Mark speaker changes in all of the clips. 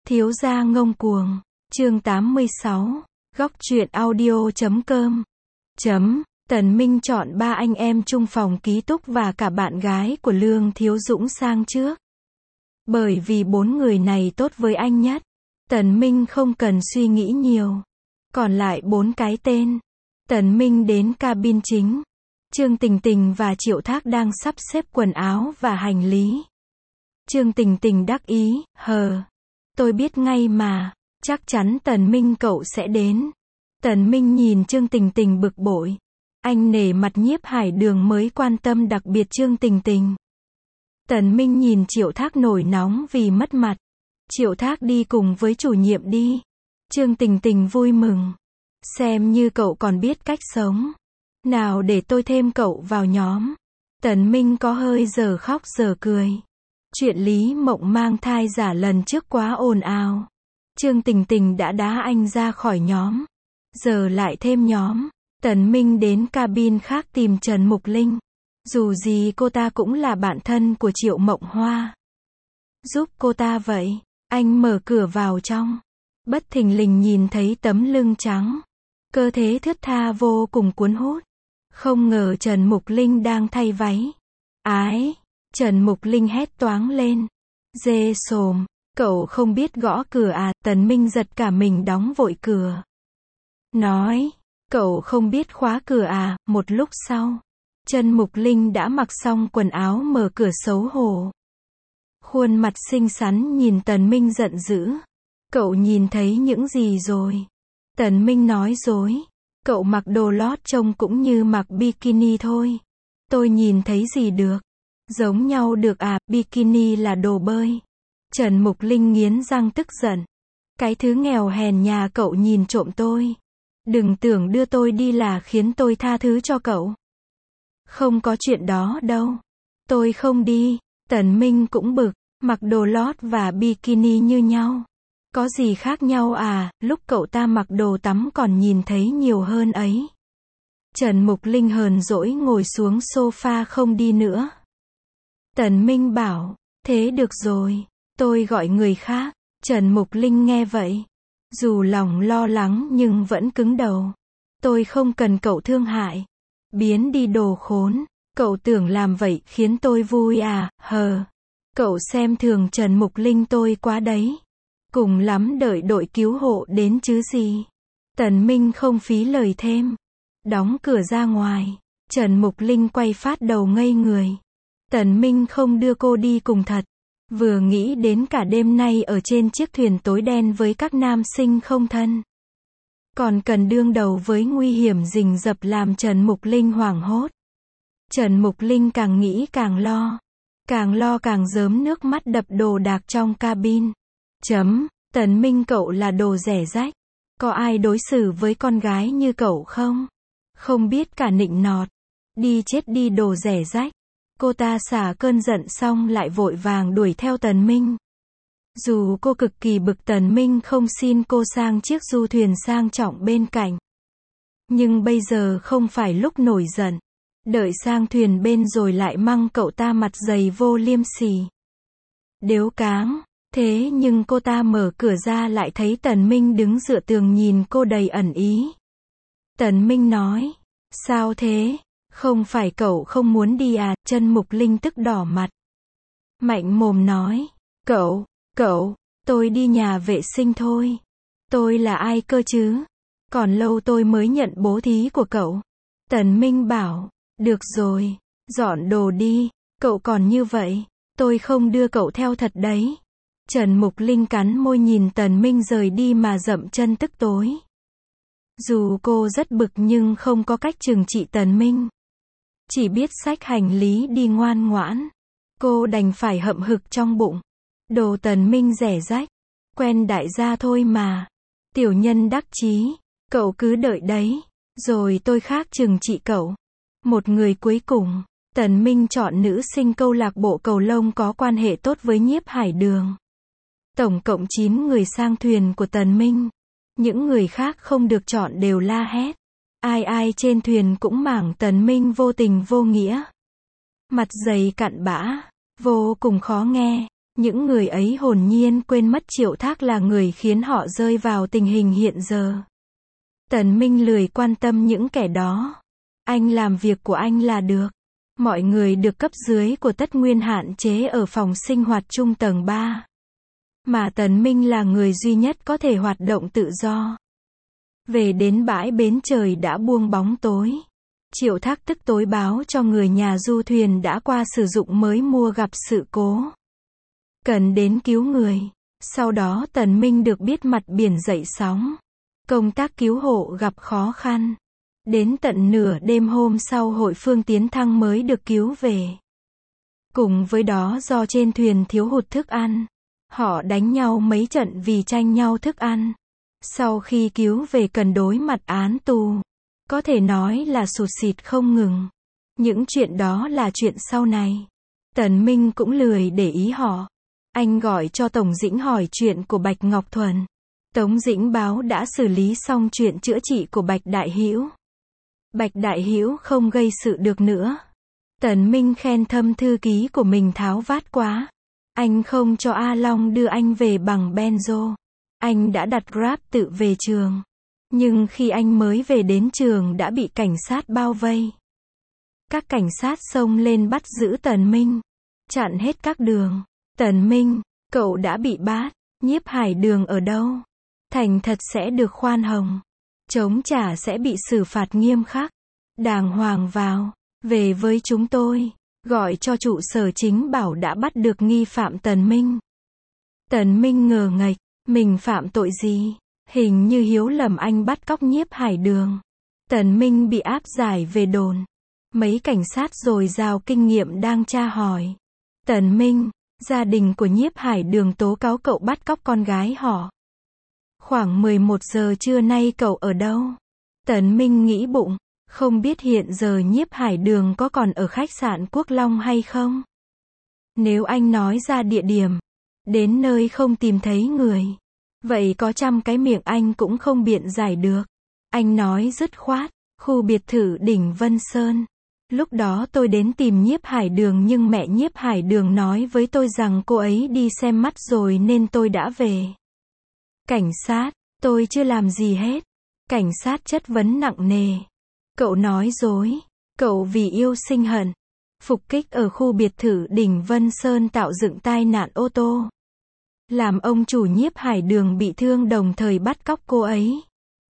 Speaker 1: Thiếu gia ngông cuồng. Chương 86. Góc truyện audio.com. Tần Minh chọn ba anh em chung phòng ký túc và cả bạn gái của Lương Thiếu Dũng sang trước. Bởi vì bốn người này tốt với anh nhất, Tần Minh không cần suy nghĩ nhiều. Còn lại bốn cái tên. Tần Minh đến cabin chính. Trương Tình Tình và Triệu Thác đang sắp xếp quần áo và hành lý. Trương Tình Tình đắc ý, tôi biết ngay mà, chắc chắn Tần Minh cậu sẽ đến. Tần Minh nhìn Trương Tình Tình bực bội. Anh nể mặt Nhiếp Hải Đường mới quan tâm đặc biệt Trương Tình Tình. Tần Minh nhìn Triệu Thác nổi nóng vì mất mặt. Triệu Thác đi cùng với chủ nhiệm đi. Trương Tình Tình vui mừng. Xem như cậu còn biết cách sống. Nào để tôi thêm cậu vào nhóm. Tần Minh có hơi giờ khóc giờ cười. Chuyện Lý Mộng mang thai giả lần trước quá ồn ào. Trương Tình Tình đã đá anh ra khỏi nhóm. Giờ lại thêm nhóm. Tần Minh đến cabin khác tìm Trần Mục Linh. Dù gì cô ta cũng là bạn thân của Triệu Mộng Hoa. Giúp cô ta vậy. Anh mở cửa vào trong. Bất thình lình nhìn thấy tấm lưng trắng. Cơ thế thướt tha vô cùng cuốn hút. Không ngờ Trần Mục Linh đang thay váy. Ái! Trần Mục Linh hét toáng lên. Dê xồm, cậu không biết gõ cửa à? Tần Minh giật cả mình đóng vội cửa. Nói, cậu không biết khóa cửa à? Một lúc sau, Trần Mục Linh đã mặc xong quần áo mở cửa xấu hổ. Khuôn mặt xinh xắn nhìn Tần Minh giận dữ. Cậu nhìn thấy những gì rồi? Tần Minh nói dối. Cậu mặc đồ lót trông cũng như mặc bikini thôi. Tôi nhìn thấy gì được? Giống nhau được à? Bikini là đồ bơi. Trần Mục Linh nghiến răng tức giận. Cái thứ nghèo hèn nhà cậu nhìn trộm tôi. Đừng tưởng đưa tôi đi là khiến tôi tha thứ cho cậu. Không có chuyện đó đâu. Tôi không đi. Tần Minh cũng bực. Mặc đồ lót và bikini như nhau. Có gì khác nhau à? Lúc cậu ta mặc đồ tắm còn nhìn thấy nhiều hơn ấy. Trần Mục Linh hờn dỗi ngồi xuống sofa không đi nữa. Tần Minh bảo, thế được rồi, tôi gọi người khác. Trần Mục Linh nghe vậy. Dù lòng lo lắng nhưng vẫn cứng đầu. Tôi không cần cậu thương hại. Biến đi đồ khốn. Cậu tưởng làm vậy khiến tôi vui à? Cậu xem thường Trần Mục Linh tôi quá đấy. Cùng lắm đợi đội cứu hộ đến chứ gì. Tần Minh không phí lời thêm. Đóng cửa ra ngoài. Trần Mục Linh quay phát đầu ngây người. Tần Minh không đưa cô đi cùng thật. Vừa nghĩ đến cả đêm nay ở trên chiếc thuyền tối đen với các nam sinh không thân. Còn cần đương đầu với nguy hiểm rình rập làm Trần Mục Linh hoảng hốt. Trần Mục Linh càng nghĩ càng lo. Càng lo càng rớm nước mắt đập đồ đạc trong cabin. Tần Minh cậu là đồ rẻ rách. Có ai đối xử với con gái như cậu không? Không biết cả nịnh nọt. Đi chết đi đồ rẻ rách. Cô ta xả cơn giận xong lại vội vàng đuổi theo Tần Minh. Dù cô cực kỳ bực Tần Minh không xin cô sang chiếc du thuyền sang trọng bên cạnh. Nhưng bây giờ không phải lúc nổi giận. Đợi sang thuyền bên rồi lại măng cậu ta mặt dày vô liêm sỉ. Đếu cáng. Thế nhưng cô ta mở cửa ra lại thấy Tần Minh đứng dựa tường nhìn cô đầy ẩn ý. Tần Minh nói. Sao thế? Không phải cậu không muốn đi à? Trần Mục Linh tức đỏ mặt. Mạnh mồm nói. Cậu, tôi đi nhà vệ sinh thôi. Tôi là ai cơ chứ? Còn lâu tôi mới nhận bố thí của cậu. Tần Minh bảo. Được rồi, dọn đồ đi. Cậu còn như vậy, tôi không đưa cậu theo thật đấy. Trần Mục Linh cắn môi nhìn Tần Minh rời đi mà dậm chân tức tối. Dù cô rất bực nhưng không có cách trừng trị Tần Minh. Chỉ biết xách hành lý đi ngoan ngoãn. Cô đành phải hậm hực trong bụng. Đồ Tần Minh rẻ rách. Quen đại gia thôi mà. Tiểu nhân đắc chí. Cậu cứ đợi đấy. Rồi tôi khác trừng trị cậu. Một người cuối cùng. Tần Minh chọn nữ sinh câu lạc bộ cầu lông có quan hệ tốt với Nhiếp Hải Đường. Tổng cộng 9 người sang thuyền của Tần Minh. Những người khác không được chọn đều la hét. Ai trên thuyền cũng mảng Tần Minh vô tình vô nghĩa. Mặt dày cặn bã. Vô cùng khó nghe. Những người ấy hồn nhiên quên mất Triệu Thác là người khiến họ rơi vào tình hình hiện giờ. Tần Minh lười quan tâm những kẻ đó. Anh làm việc của anh là được. Mọi người được cấp dưới của Tất Nguyên hạn chế ở phòng sinh hoạt chung tầng 3. Mà Tần Minh là người duy nhất có thể hoạt động tự do. Về đến bãi bến trời đã buông bóng tối. Triệu Thác tức tối báo cho người nhà du thuyền đã qua sử dụng mới mua gặp sự cố. Cần đến cứu người. Sau đó Tần Minh được biết mặt biển dậy sóng. Công tác cứu hộ gặp khó khăn. Đến tận nửa đêm hôm sau Hội Phương Tiến Thăng mới được cứu về. Cùng với đó do trên thuyền thiếu hụt thức ăn. Họ đánh nhau mấy trận vì tranh nhau thức ăn. Sau khi cứu về cần đối mặt án tù. Có thể nói là sụt sịt không ngừng. Những chuyện đó là chuyện sau này. Tần Minh cũng lười để ý họ. Anh gọi cho Tổng Dĩnh hỏi chuyện của Bạch Ngọc Thuần. Tống Dĩnh báo đã xử lý xong chuyện chữa trị của Bạch Đại Hữu. Bạch Đại Hữu không gây sự được nữa. Tần Minh khen Thâm thư ký của mình tháo vát quá. Anh không cho A Long đưa anh về bằng Benzo. Anh đã đặt Grab tự về trường. Nhưng khi anh mới về đến trường đã bị cảnh sát bao vây. Các cảnh sát xông lên bắt giữ Tần Minh. Chặn hết các đường. Tần Minh, cậu đã bị bắt. Nhiếp Hải Đường ở đâu? Thành thật sẽ được khoan hồng. Chống trả sẽ bị xử phạt nghiêm khắc. Đàng hoàng vào. Về với chúng tôi. Gọi cho trụ sở chính bảo đã bắt được nghi phạm Tần Minh. Tần Minh ngờ nghệch. Mình phạm tội gì? Hình như Hiếu lầm anh bắt cóc Nhiếp Hải Đường. Tần Minh bị áp giải về đồn. Mấy cảnh sát dồi dào kinh nghiệm đang tra hỏi. Tần Minh, gia đình của Nhiếp Hải Đường tố cáo cậu bắt cóc con gái họ. Khoảng 11 giờ trưa nay cậu ở đâu? Tần Minh nghĩ bụng, không biết hiện giờ Nhiếp Hải Đường có còn ở khách sạn Quốc Long hay không? Nếu anh nói ra địa điểm, đến nơi không tìm thấy người, vậy có 100 cái miệng anh cũng không biện giải được. Anh nói dứt khoát, khu biệt thự đỉnh Vân Sơn. Lúc đó tôi đến tìm Nhiếp Hải Đường nhưng mẹ Nhiếp Hải Đường nói với tôi rằng cô ấy đi xem mắt rồi nên tôi đã về. Cảnh sát, tôi chưa làm gì hết. Cảnh sát chất vấn nặng nề. Cậu nói dối. Cậu vì yêu sinh hận. Phục kích ở khu biệt thự đỉnh Vân Sơn tạo dựng tai nạn ô tô. Làm ông chủ Nhiếp Hải Đường bị thương đồng thời bắt cóc cô ấy.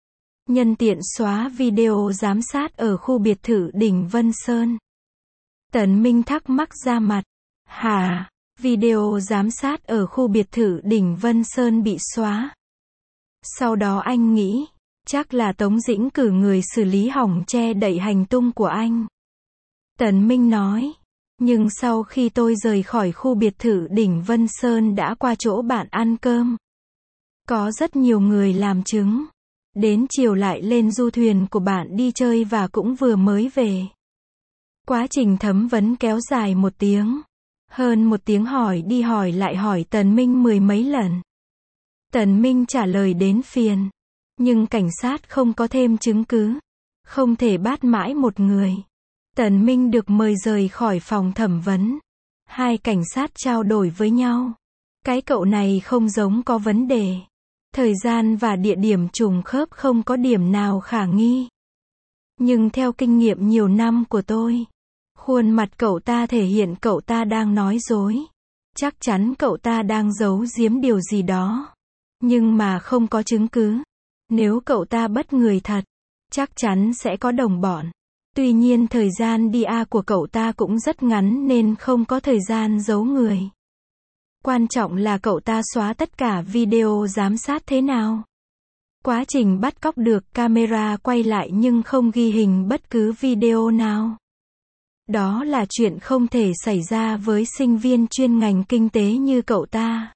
Speaker 1: Nhân tiện xóa video giám sát ở khu biệt thự đỉnh Vân Sơn. Tần Minh thắc mắc ra mặt. Hả? Video giám sát ở khu biệt thự đỉnh Vân Sơn bị xóa. Sau đó anh nghĩ, chắc là Tống Dĩnh cử người xử lý hỏng che đậy hành tung của anh. Tần Minh nói. Nhưng sau khi tôi rời khỏi khu biệt thự đỉnh Vân Sơn đã qua chỗ bạn ăn cơm. Có rất nhiều người làm chứng. Đến chiều lại lên du thuyền của bạn đi chơi và cũng vừa mới về. Quá trình thẩm vấn kéo dài 1 tiếng. Hơn 1 tiếng hỏi đi hỏi lại hỏi Tần Minh 10 mấy lần. Tần Minh trả lời đến phiền. Nhưng cảnh sát không có thêm chứng cứ. Không thể bắt mãi một người. Tần Minh được mời rời khỏi phòng thẩm vấn. 2 cảnh sát trao đổi với nhau. Cái cậu này không giống có vấn đề. Thời gian và địa điểm trùng khớp không có điểm nào khả nghi. Nhưng theo kinh nghiệm nhiều năm của tôi, khuôn mặt cậu ta thể hiện cậu ta đang nói dối. Chắc chắn cậu ta đang giấu giếm điều gì đó. Nhưng mà không có chứng cứ. Nếu cậu ta bắt người thật, chắc chắn sẽ có đồng bọn. Tuy nhiên thời gian đi của cậu ta cũng rất ngắn nên không có thời gian giấu người. Quan trọng là cậu ta xóa tất cả video giám sát thế nào. Quá trình bắt cóc được camera quay lại nhưng không ghi hình bất cứ video nào. Đó là chuyện không thể xảy ra với sinh viên chuyên ngành kinh tế như cậu ta.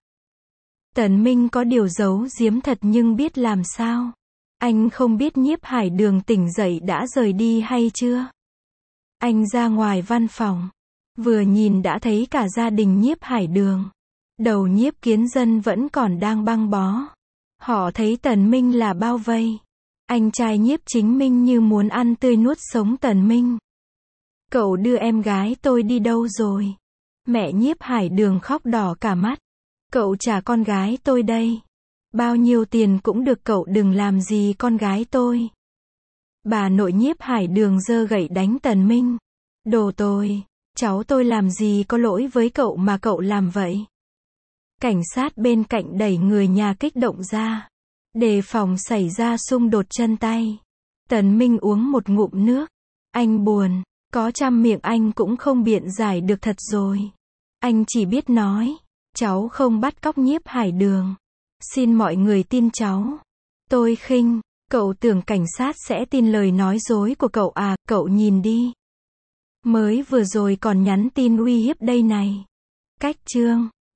Speaker 1: Tần Minh có điều giấu giếm thật nhưng biết làm sao. Anh không biết Nhiếp Hải Đường tỉnh dậy đã rời đi hay chưa. Anh ra ngoài văn phòng. Vừa nhìn đã thấy cả gia đình Nhiếp Hải Đường. Đầu Nhiếp Kiến Dân vẫn còn đang băng bó. Họ thấy Tần Minh là bao vây. Anh trai Nhiếp Chính Minh như muốn ăn tươi nuốt sống Tần Minh. Cậu đưa em gái tôi đi đâu rồi? Mẹ Nhiếp Hải Đường khóc đỏ cả mắt. Cậu trả con gái tôi đây. Bao nhiêu tiền cũng được, cậu đừng làm gì con gái tôi. Bà nội Nhiếp Hải Đường giơ gậy đánh Tần Minh. Đồ tồi, cháu tôi làm gì có lỗi với cậu mà cậu làm vậy? Cảnh sát bên cạnh đẩy người nhà kích động ra, đề phòng xảy ra xung đột chân tay. Tần Minh uống một ngụm nước. Anh buồn, có trăm miệng anh cũng không biện giải được thật rồi. Anh chỉ biết nói, cháu không bắt cóc Nhiếp Hải Đường. Xin mọi người tin cháu. Tôi khinh, cậu tưởng cảnh sát sẽ tin lời nói dối của cậu à, cậu nhìn đi. Mới vừa rồi còn nhắn tin uy hiếp đây này. Cách chương